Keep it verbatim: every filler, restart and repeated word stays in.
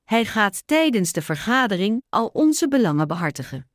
Hij gaat tijdens de vergadering al onze belangen behartigen.